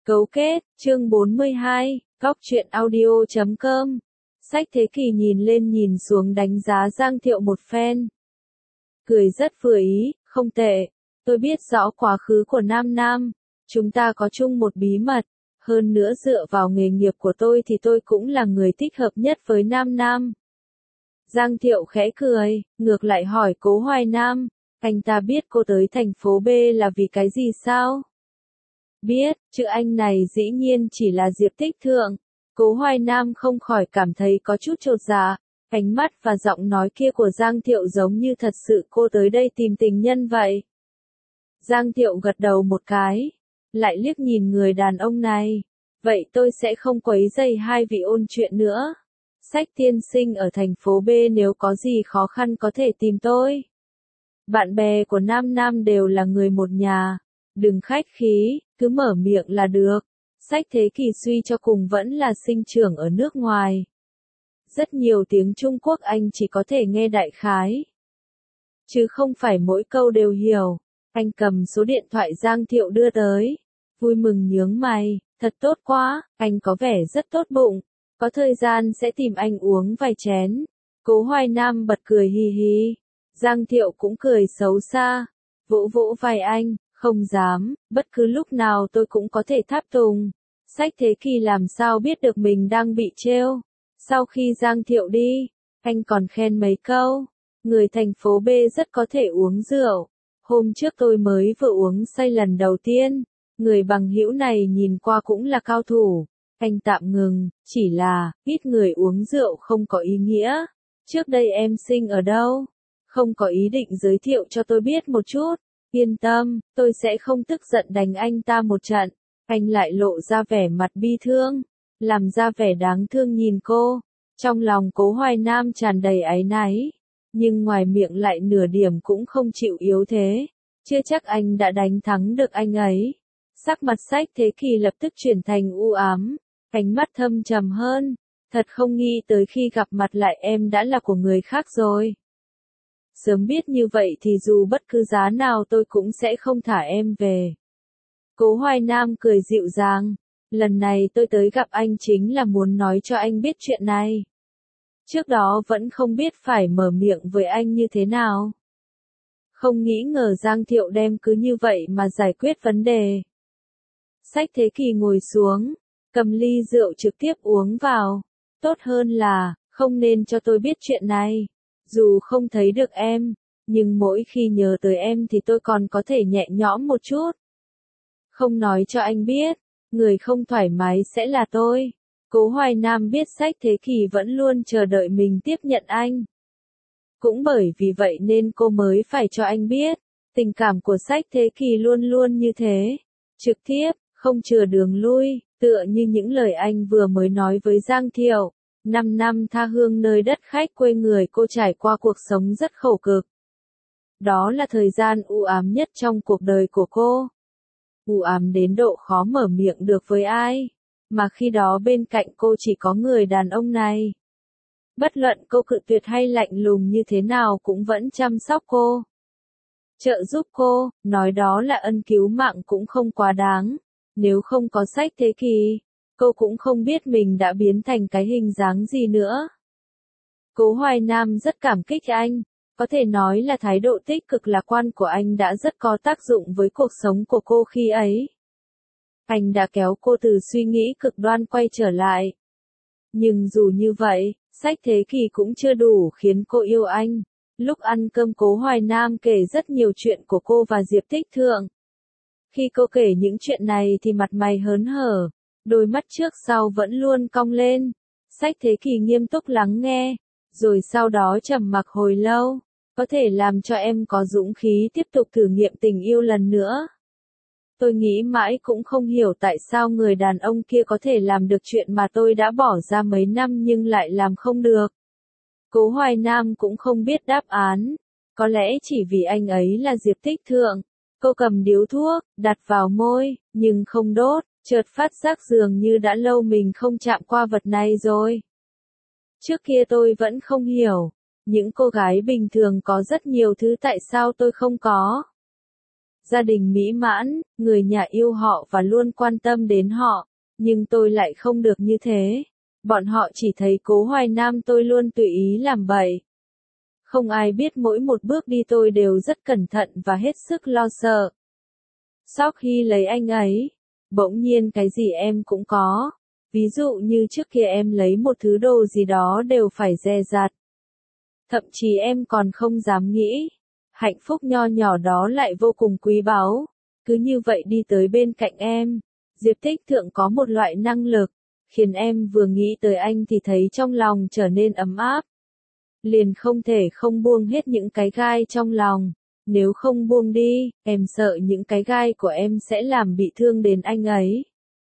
Cấu kết, chương 42, Góc truyện audio.com. Sách Thế Kỷ nhìn lên nhìn xuống đánh giá Giang Thiệu một phen. Cười rất vừa ý, không tệ. Tôi biết rõ quá khứ của Nam Nam. Chúng ta có chung một bí mật. Hơn nữa dựa vào nghề nghiệp của tôi thì tôi cũng là người thích hợp nhất với Nam Nam. Giang Thiệu khẽ cười, ngược lại hỏi Cố Hoài Nam. Anh ta biết cô tới thành phố B là vì cái gì sao? Biết, chữ anh này dĩ nhiên chỉ là Diệp Tích Thượng. Cố Hoài Nam không khỏi cảm thấy có chút chột dạ. Ánh mắt và giọng nói kia của Giang Thiệu giống như thật sự cô tới đây tìm tình nhân vậy. Giang Thiệu gật đầu một cái, lại liếc nhìn người đàn ông này. Vậy tôi sẽ không quấy rầy hai vị ôn chuyện nữa. Sách tiên sinh ở thành phố B nếu có gì khó khăn có thể tìm tôi. Bạn bè của Nam Nam đều là người một nhà. Đừng khách khí, cứ mở miệng là được. Sách Thế Kỷ suy cho cùng vẫn là sinh trưởng ở nước ngoài. Rất nhiều tiếng Trung Quốc anh chỉ có thể nghe đại khái. Chứ không phải mỗi câu đều hiểu. Anh cầm số điện thoại Giang Thiệu đưa tới. Vui mừng nhướng mày, thật tốt quá, anh có vẻ rất tốt bụng. Có thời gian sẽ tìm anh uống vài chén. Cố Hoài Nam bật cười hì hì. Giang Thiệu cũng cười xấu xa. Vỗ vỗ vai anh. Không dám, bất cứ lúc nào tôi cũng có thể tháp tùng. Sách Thế Kỷ làm sao biết được mình đang bị trêu. Sau khi Giang Thiệu đi, anh còn khen mấy câu. Người thành phố B rất có thể uống rượu. Hôm trước tôi mới vừa uống say lần đầu tiên. Người bằng hữu này nhìn qua cũng là cao thủ. Anh tạm ngừng, chỉ là, ít người uống rượu không có ý nghĩa. Trước đây em sinh ở đâu? Không có ý định giới thiệu cho tôi biết một chút. Yên tâm, tôi sẽ không tức giận đánh anh ta một trận. Anh lại lộ ra vẻ mặt bi thương, làm ra vẻ đáng thương nhìn cô. Trong lòng Cố Hoài Nam tràn đầy áy náy, nhưng ngoài miệng lại nửa điểm cũng không chịu yếu thế. Chưa chắc anh đã đánh thắng được anh ấy. Sắc mặt Sách Thế Kỷ lập tức chuyển thành u ám, ánh mắt thâm trầm hơn. Thật không nghĩ tới khi gặp mặt lại em đã là của người khác rồi. Sớm biết như vậy thì dù bất cứ giá nào tôi cũng sẽ không thả em về. Cố Hoài Nam cười dịu dàng. Lần này tôi tới gặp anh chính là muốn nói cho anh biết chuyện này. Trước đó vẫn không biết phải mở miệng với anh như thế nào. Không nghĩ ngờ Giang Thiệu đem cứ như vậy mà giải quyết vấn đề. Sách Thế Kỷ ngồi xuống, cầm ly rượu trực tiếp uống vào. Tốt hơn là, không nên cho tôi biết chuyện này. Dù không thấy được em, nhưng mỗi khi nhớ tới em thì tôi còn có thể nhẹ nhõm một chút. Không nói cho anh biết, người không thoải mái sẽ là tôi. Cố Hoài Nam biết Sách Thế Kỷ vẫn luôn chờ đợi mình tiếp nhận anh. Cũng bởi vì vậy nên cô mới phải cho anh biết, tình cảm của Sách Thế Kỷ luôn luôn như thế. Trực tiếp, không chừa đường lui, tựa như những lời anh vừa mới nói với Giang Thiệu. 5 năm tha hương nơi đất khách quê người cô trải qua cuộc sống rất khổ cực. Đó là thời gian u ám nhất trong cuộc đời của cô. U ám đến độ khó mở miệng được với ai. Mà khi đó bên cạnh cô chỉ có người đàn ông này. Bất luận cô cự tuyệt hay lạnh lùng như thế nào cũng vẫn chăm sóc cô. Trợ giúp cô, nói đó là ân cứu mạng cũng không quá đáng. Nếu không có Sách Thế Kỷ, cô cũng không biết mình đã biến thành cái hình dáng gì nữa. Cố Hoài Nam rất cảm kích anh, có thể nói là thái độ tích cực lạc quan của anh đã rất có tác dụng với cuộc sống của cô khi ấy. Anh đã kéo cô từ suy nghĩ cực đoan quay trở lại. Nhưng dù như vậy, Sách Thế Kỷ cũng chưa đủ khiến cô yêu anh. Lúc ăn cơm Cố Hoài Nam kể rất nhiều chuyện của cô và Diệp Tích Thượng. Khi cô kể những chuyện này thì mặt mày hớn hở. Đôi mắt trước sau vẫn luôn cong lên. Sách Thế Kỷ nghiêm túc lắng nghe, rồi sau đó trầm mặc hồi lâu. Có thể làm cho em có dũng khí tiếp tục thử nghiệm tình yêu lần nữa. Tôi nghĩ mãi cũng không hiểu tại sao người đàn ông kia có thể làm được chuyện mà tôi đã bỏ ra mấy năm nhưng lại làm không được. Cố Hoài Nam cũng không biết đáp án. Có lẽ chỉ vì anh ấy là Diệp Tích Thượng. Cô cầm điếu thuốc, đặt vào môi, nhưng không đốt. Chợt phát giác dường như đã lâu mình không chạm qua vật này rồi. Trước kia tôi vẫn không hiểu, những cô gái bình thường có rất nhiều thứ tại sao tôi không có. gia đình mỹ mãn, người nhà yêu họ và luôn quan tâm đến họ, nhưng tôi lại không được như thế. Bọn họ chỉ thấy Cố Hoài Nam tôi luôn tùy ý làm bậy. Không ai biết mỗi một bước đi tôi đều rất cẩn thận và hết sức lo sợ. Sau khi lấy anh ấy, bỗng nhiên cái gì em cũng có. Ví dụ như trước kia em lấy một thứ đồ gì đó đều phải dè dặt. Thậm chí em còn không dám nghĩ. Hạnh phúc nho nhỏ đó lại vô cùng quý báu. Cứ như vậy đi tới bên cạnh em. Diệp Thích Thượng có một loại năng lực, khiến em vừa nghĩ tới anh thì thấy trong lòng trở nên ấm áp. Liền không thể không buông hết những cái gai trong lòng. Nếu không buông đi, em sợ những cái gai của em sẽ làm bị thương đến anh ấy.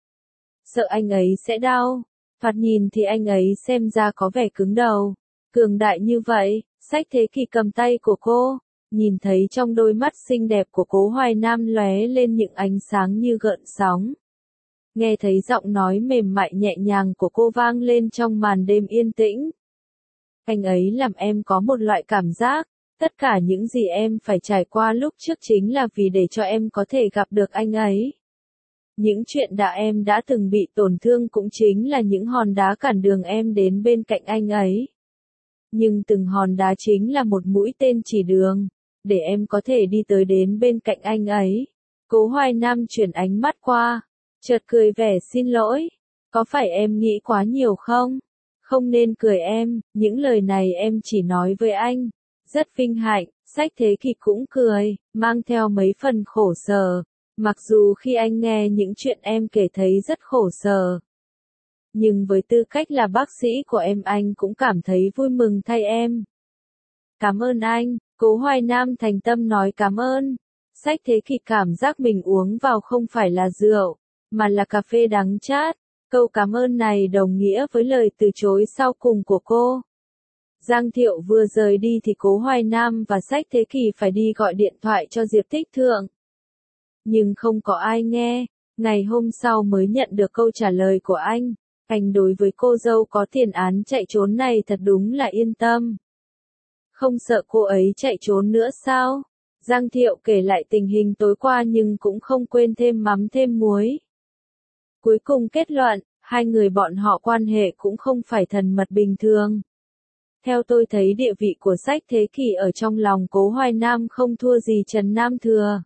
Sợ anh ấy sẽ đau. Thoạt nhìn thì anh ấy xem ra có vẻ cứng đầu, cường đại như vậy. Sách Thế Kỷ cầm tay của cô, nhìn thấy trong đôi mắt xinh đẹp của Cố Hoài Nam lóe lên những ánh sáng như gợn sóng. Nghe thấy giọng nói mềm mại nhẹ nhàng của cô vang lên trong màn đêm yên tĩnh. Anh ấy làm em có một loại cảm giác, tất cả những gì em phải trải qua lúc trước chính là vì để cho em có thể gặp được anh ấy. Những chuyện em đã từng bị tổn thương cũng chính là những hòn đá cản đường em đến bên cạnh anh ấy. Nhưng từng hòn đá chính là một mũi tên chỉ đường, để em có thể đi tới đến bên cạnh anh ấy. Cố Hoài Nam chuyển ánh mắt qua, chợt cười vẻ xin lỗi. Có phải em nghĩ quá nhiều không? Không nên cười em, những lời này em chỉ nói với anh. Rất vinh hạnh, Sách Thế Kỷ cũng cười, mang theo mấy phần khổ sở. Mặc dù khi anh nghe những chuyện em kể thấy rất khổ sở. Nhưng với tư cách là bác sĩ của em anh cũng cảm thấy vui mừng thay em. Cảm ơn anh, Cố Hoài Nam thành tâm nói cảm ơn. Sách Thế Kỷ cảm giác mình uống vào không phải là rượu, mà là cà phê đắng chát. Câu cảm ơn này đồng nghĩa với lời từ chối sau cùng của cô. Giang Thiệu vừa rời đi thì Cố Hoài Nam và Sách Thế Kỷ phải đi gọi điện thoại cho Diệp Thích Thượng. Nhưng không có ai nghe, ngày hôm sau mới nhận được câu trả lời của anh. Anh đối với cô dâu có tiền án chạy trốn này thật đúng là yên tâm. Không sợ cô ấy chạy trốn nữa sao? Giang Thiệu kể lại tình hình tối qua nhưng cũng không quên thêm mắm thêm muối. Cuối cùng kết luận, hai người bọn họ quan hệ cũng không phải thần mật bình thường. Theo tôi thấy địa vị của Sách Thế Kỷ ở trong lòng Cố Hoài Nam không thua gì Trần Nam Thừa.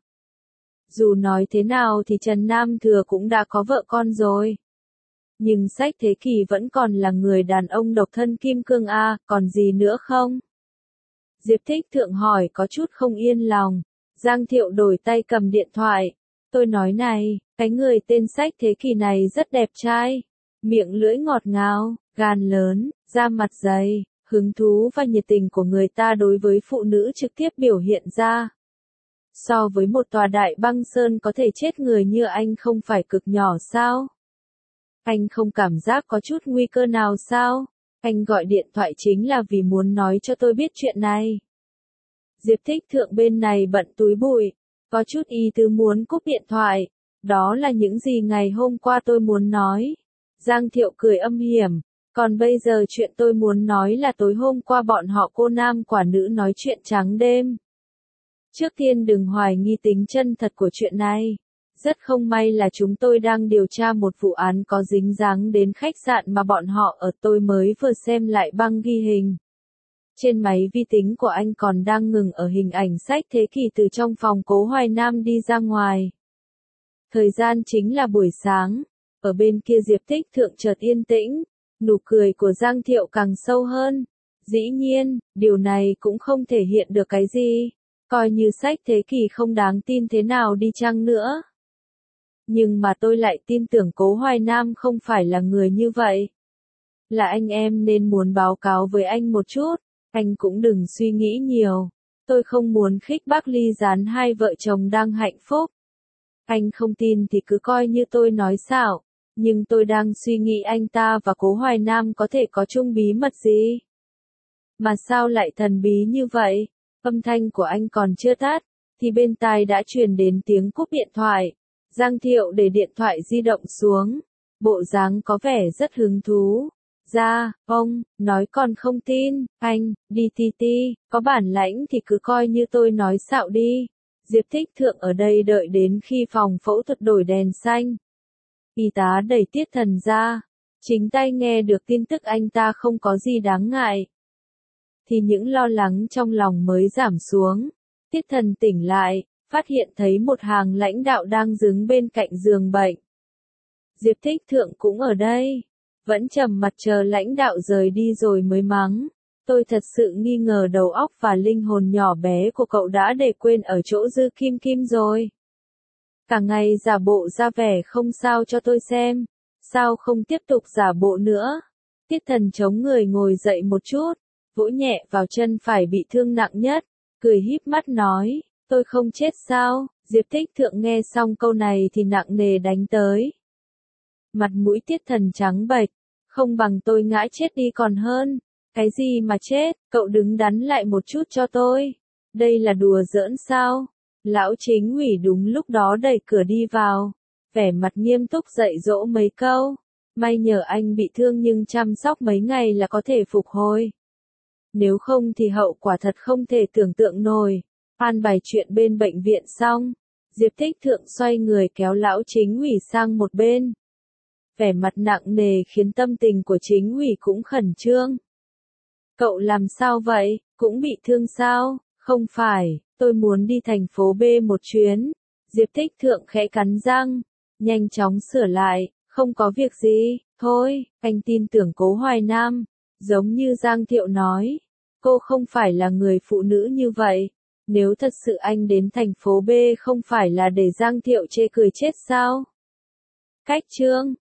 Dù nói thế nào thì Trần Nam Thừa cũng đã có vợ con rồi. Nhưng Sách Thế Kỷ vẫn còn là người đàn ông độc thân kim cương a, còn gì nữa không? Diệp Thích Thượng hỏi có chút không yên lòng. Giang Thiệu đổi tay cầm điện thoại. Tôi nói này, cái người tên Sách Thế Kỷ này rất đẹp trai. Miệng lưỡi ngọt ngào, gan lớn, da mặt dày, hứng thú và nhiệt tình của người ta đối với phụ nữ trực tiếp biểu hiện ra. So với một tòa đại băng sơn có thể chết người như anh không phải cực nhỏ sao? Anh không cảm giác có chút nguy cơ nào sao? Anh gọi điện thoại chính là vì muốn nói cho tôi biết chuyện này. Diệp Thích Thượng bên này bận túi bụi, có chút ý tứ muốn cúp điện thoại. Đó là những gì ngày hôm qua tôi muốn nói. Giang Thiệu cười âm hiểm. Còn bây giờ chuyện tôi muốn nói là tối hôm qua bọn họ cô nam quả nữ nói chuyện trắng đêm. Trước tiên đừng hoài nghi tính chân thật của chuyện này. Rất không may là chúng tôi đang điều tra một vụ án có dính dáng đến khách sạn mà bọn họ ở, tôi mới vừa xem lại băng ghi hình. Trên máy vi tính của anh còn đang ngừng ở hình ảnh Sách Thế Kỷ từ trong phòng Cố Hoài Nam đi ra ngoài. Thời gian chính là buổi sáng. Ở bên kia Diệp Thích Thượng chợt yên tĩnh. Nụ cười của Giang Thiệu càng sâu hơn. Dĩ nhiên, điều này cũng không thể hiện được cái gì. Coi như Sách Thế Kỷ không đáng tin thế nào đi chăng nữa. Nhưng mà tôi lại tin tưởng Cố Hoài Nam không phải là người như vậy. Là anh em nên muốn báo cáo với anh một chút. Anh cũng đừng suy nghĩ nhiều. Tôi không muốn khích bác ly gián hai vợ chồng đang hạnh phúc. Anh không tin thì cứ coi như tôi nói xạo. Nhưng tôi đang suy nghĩ anh ta và Cố Hoài Nam có thể có chung bí mật gì. Mà sao lại thần bí như vậy? Âm thanh của anh còn chưa tắt, thì bên tai đã truyền đến tiếng cúp điện thoại. Giang Thiệu để điện thoại di động xuống. Bộ dáng có vẻ rất hứng thú. Dạ, ông, nói còn không tin, anh, đi ti ti, có bản lãnh thì cứ coi như tôi nói xạo đi. Diệp Thích Thượng ở đây đợi đến khi phòng phẫu thuật đổi đèn xanh. Y tá đẩy Tiết Thần ra, chính tay nghe được tin tức anh ta không có gì đáng ngại. Thì những lo lắng trong lòng mới giảm xuống. Tiết Thần tỉnh lại, phát hiện thấy một hàng lãnh đạo đang đứng bên cạnh giường bệnh. Diệp Thích Thượng cũng ở đây, vẫn trầm mặt chờ lãnh đạo rời đi rồi mới mắng. Tôi thật sự nghi ngờ đầu óc và linh hồn nhỏ bé của cậu đã để quên ở chỗ Dư Kim Kim rồi. Cả ngày giả bộ ra vẻ không sao cho tôi xem, sao không tiếp tục giả bộ nữa. Tiết Thần chống người ngồi dậy một chút, vỗ nhẹ vào chân phải bị thương nặng nhất, cười híp mắt nói, tôi không chết sao? Diệp Thích Thượng nghe xong câu này thì nặng nề đánh tới. Mặt mũi Tiết Thần trắng bệch, không bằng tôi ngã chết đi còn hơn. Cái gì mà chết, cậu đứng đắn lại một chút cho tôi. Đây là đùa giỡn sao? Lão chính ủy đúng lúc đó đẩy cửa đi vào, vẻ mặt nghiêm túc dạy dỗ mấy câu. May nhờ anh bị thương nhưng chăm sóc mấy ngày là có thể phục hồi. Nếu không thì hậu quả thật không thể tưởng tượng nổi. An bài chuyện bên bệnh viện xong, Diệp Thích Thượng xoay người kéo lão chính ủy sang một bên. Vẻ mặt nặng nề khiến tâm tình của chính ủy cũng khẩn trương. Cậu làm sao vậy, cũng bị thương sao? Không phải, tôi muốn đi thành phố B một chuyến. Diệp Thích Thượng khẽ cắn răng, nhanh chóng sửa lại, không có việc gì, thôi, anh tin tưởng Cố Hoài Nam. Giống như Giang Thiệu nói, cô không phải là người phụ nữ như vậy. Nếu thật sự anh đến thành phố B không phải là để Giang Thiệu chê cười chết sao? Cách chương